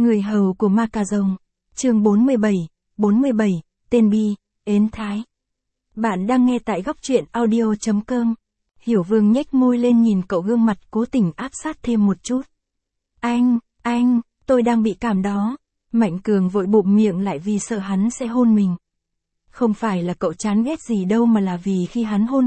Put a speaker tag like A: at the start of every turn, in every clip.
A: Người hầu của ma cà rồng. Chương 47, tên Bi, Ến Thái. Bạn đang nghe tại góc truyện audio.com. Hiểu Vương nhếch môi lên nhìn cậu, gương mặt cố tình áp sát thêm một chút. Anh, tôi đang bị cảm đó. Mạnh Cường vội bụm miệng lại vì sợ hắn sẽ hôn mình. Không phải là cậu chán ghét gì đâu, mà là vì khi hắn hôn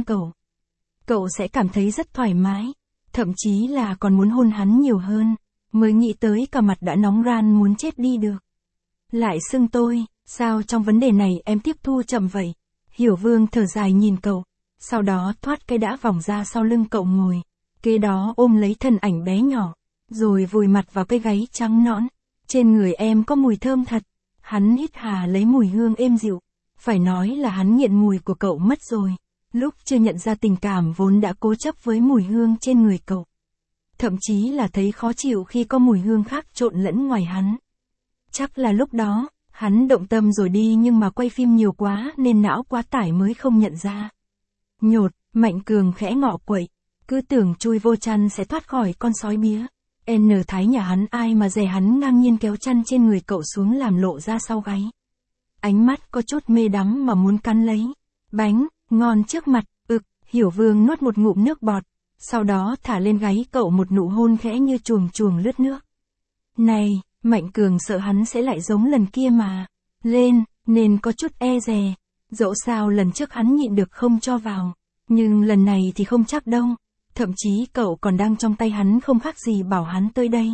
A: cậu sẽ cảm thấy rất thoải mái. Thậm chí là còn muốn hôn hắn nhiều hơn. Mới nghĩ tới cả mặt đã nóng ran muốn chết đi được. Lại xưng tôi, sao trong vấn đề này em tiếp thu chậm vậy? Hiểu Vương thở dài nhìn cậu, sau đó thoát cây đã vòng ra sau lưng cậu ngồi, kế đó ôm lấy thân ảnh bé nhỏ, rồi vùi mặt vào cái gáy trắng nõn. Trên người em có mùi thơm thật. Hắn hít hà lấy mùi hương êm dịu. Phải nói là hắn nghiện mùi của cậu mất rồi. Lúc chưa nhận ra tình cảm vốn đã cố chấp với mùi hương trên người cậu. Thậm chí là thấy khó chịu khi có mùi hương khác trộn lẫn ngoài hắn. Chắc là lúc đó, hắn động tâm rồi đi, nhưng mà quay phim nhiều quá nên não quá tải mới không nhận ra. Nhột, Mạnh Cường khẽ ngọ quậy, cứ tưởng chui vô chăn sẽ thoát khỏi con sói bía. Thái nhà hắn ai mà dè, hắn ngang nhiên kéo chăn trên người cậu xuống làm lộ ra sau gáy. Ánh mắt có chút mê đắm mà muốn cắn lấy. Bánh, ngon trước mặt, Hiểu Vương nuốt một ngụm nước bọt. Sau đó thả lên gáy cậu một nụ hôn khẽ như chuồng chuồng lướt nước. Này, Mạnh Cường sợ hắn sẽ lại giống lần kia mà lên, nên có chút e dè. Dẫu sao lần trước hắn nhịn được không cho vào, nhưng lần này thì không chắc đâu. Thậm chí cậu còn đang trong tay hắn, không khác gì bảo hắn tới đây.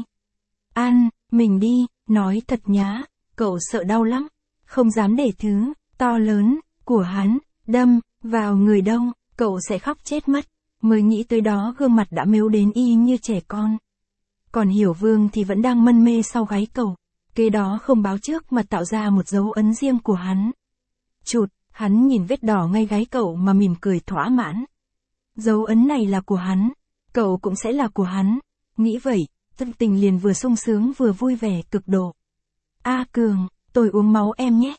A: Mình đi, nói thật nhá, cậu sợ đau lắm, không dám để thứ to lớn của hắn đâm vào người đâu, cậu sẽ khóc chết mất. Mới nghĩ tới đó gương mặt đã mếu đến y như trẻ con. Còn Hiểu Vương thì vẫn đang mân mê sau gáy cậu, kế đó không báo trước mà tạo ra một dấu ấn riêng của hắn. Hắn nhìn vết đỏ ngay gáy cậu mà mỉm cười thỏa mãn. Dấu ấn này là của hắn, cậu cũng sẽ là của hắn. Nghĩ vậy, tâm tình liền vừa sung sướng vừa vui vẻ cực độ. Cường, tôi uống máu em nhé.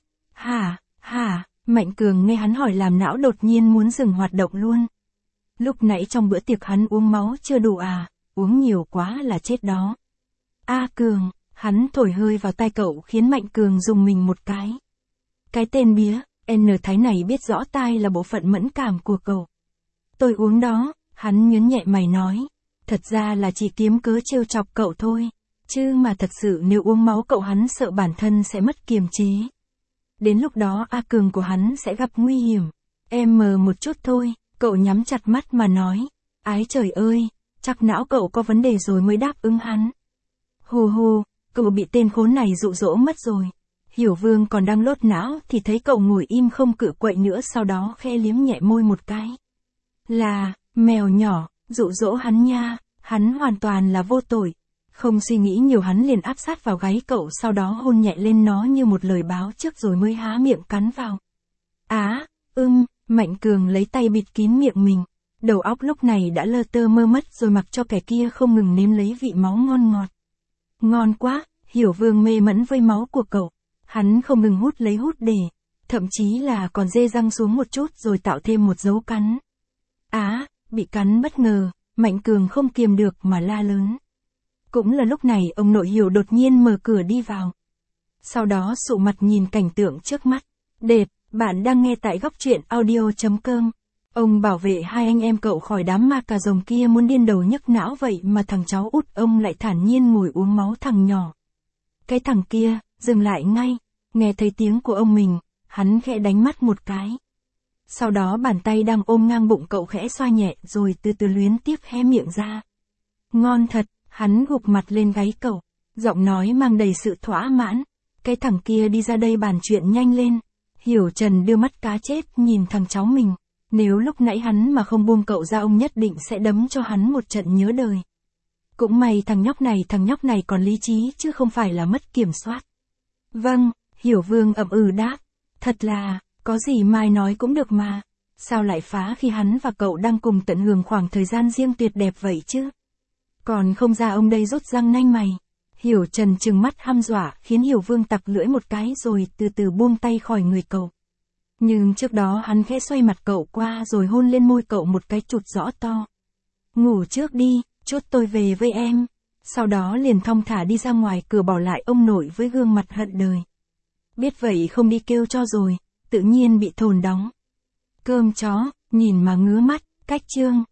A: Hả? Mạnh Cường nghe hắn hỏi làm não đột nhiên muốn dừng hoạt động luôn. Lúc nãy trong bữa tiệc hắn uống máu chưa đủ à, uống nhiều quá là chết đó. Cường, hắn thổi hơi vào tai cậu khiến Mạnh Cường rùng mình một cái. Cái tên bía, Thái này biết rõ tai là bộ phận mẫn cảm của cậu. Tôi uống đó, hắn nhớn nhẹ mày nói. Thật ra là chỉ kiếm cớ trêu chọc cậu thôi, chứ mà thật sự nếu uống máu cậu, hắn sợ bản thân sẽ mất kiềm chế. Đến lúc đó Cường của hắn sẽ gặp nguy hiểm. Một chút thôi. Cậu nhắm chặt mắt mà nói. Ái trời ơi, chắc não cậu có vấn đề rồi mới đáp ứng hắn. Hù, cậu bị tên khốn này dụ dỗ mất rồi. Hiểu Vương còn đang lốt não thì thấy cậu ngồi im không cự quậy nữa, sau đó khẽ liếm nhẹ môi một cái. Là, mèo nhỏ, dụ dỗ hắn nha, hắn hoàn toàn là vô tội. Không suy nghĩ nhiều hắn liền áp sát vào gáy cậu, sau đó hôn nhẹ lên nó như một lời báo trước rồi mới há miệng cắn vào. Mạnh Cường lấy tay bịt kín miệng mình. Đầu óc lúc này đã lơ tơ mơ mất rồi, mặc cho kẻ kia không ngừng nếm lấy vị máu ngon ngọt. Ngon quá, Hiểu Vương mê mẫn với máu của cậu. Hắn không ngừng hút lấy hút để, thậm chí là còn dê răng xuống một chút rồi tạo thêm một dấu cắn. Bị cắn bất ngờ, Mạnh Cường không kiềm được mà la lớn. Cũng là lúc này ông nội Hiểu đột nhiên mở cửa đi vào. Sau đó sụ mặt nhìn cảnh tượng trước mắt. Bạn đang nghe tại góc truyện audio.com. Ông bảo vệ hai anh em cậu khỏi đám ma cà rồng kia muốn điên đầu nhức não, vậy mà thằng cháu út ông lại thản nhiên ngồi uống máu thằng nhỏ. Cái thằng kia, dừng lại ngay, nghe thấy tiếng của ông mình, hắn khẽ đánh mắt một cái. Sau đó bàn tay đang ôm ngang bụng cậu khẽ xoa nhẹ rồi từ từ luyến tiếc hé miệng ra. Ngon thật, hắn gục mặt lên gáy cậu, giọng nói mang đầy sự thỏa mãn. Cái thằng kia đi ra đây bàn chuyện nhanh lên. Hiểu Trần đưa mắt cá chết nhìn thằng cháu mình. Nếu lúc nãy hắn mà không buông cậu ra, ông nhất định sẽ đấm cho hắn một trận nhớ đời. Cũng may thằng nhóc này còn lý trí chứ không phải là mất kiểm soát. Vâng, Hiểu Vương ậm đáp. Thật là, có gì mai nói cũng được mà. Sao lại phá khi hắn và cậu đang cùng tận hưởng khoảng thời gian riêng tuyệt đẹp vậy chứ? Còn không ra ông đây rút răng nanh mày. Hiểu Trần trừng mắt hăm dọa khiến Hiểu Vương tặc lưỡi một cái rồi từ từ buông tay khỏi người cậu. Nhưng trước đó hắn khẽ xoay mặt cậu qua rồi hôn lên môi cậu một cái chụt rõ to. Ngủ trước đi, chút tôi về với em. Sau đó liền thong thả đi ra ngoài cửa bỏ lại ông nội với gương mặt hận đời. Biết vậy không đi kêu cho rồi, tự nhiên bị thồn đóng. Cơm chó, nhìn mà ngứa mắt, cách chương.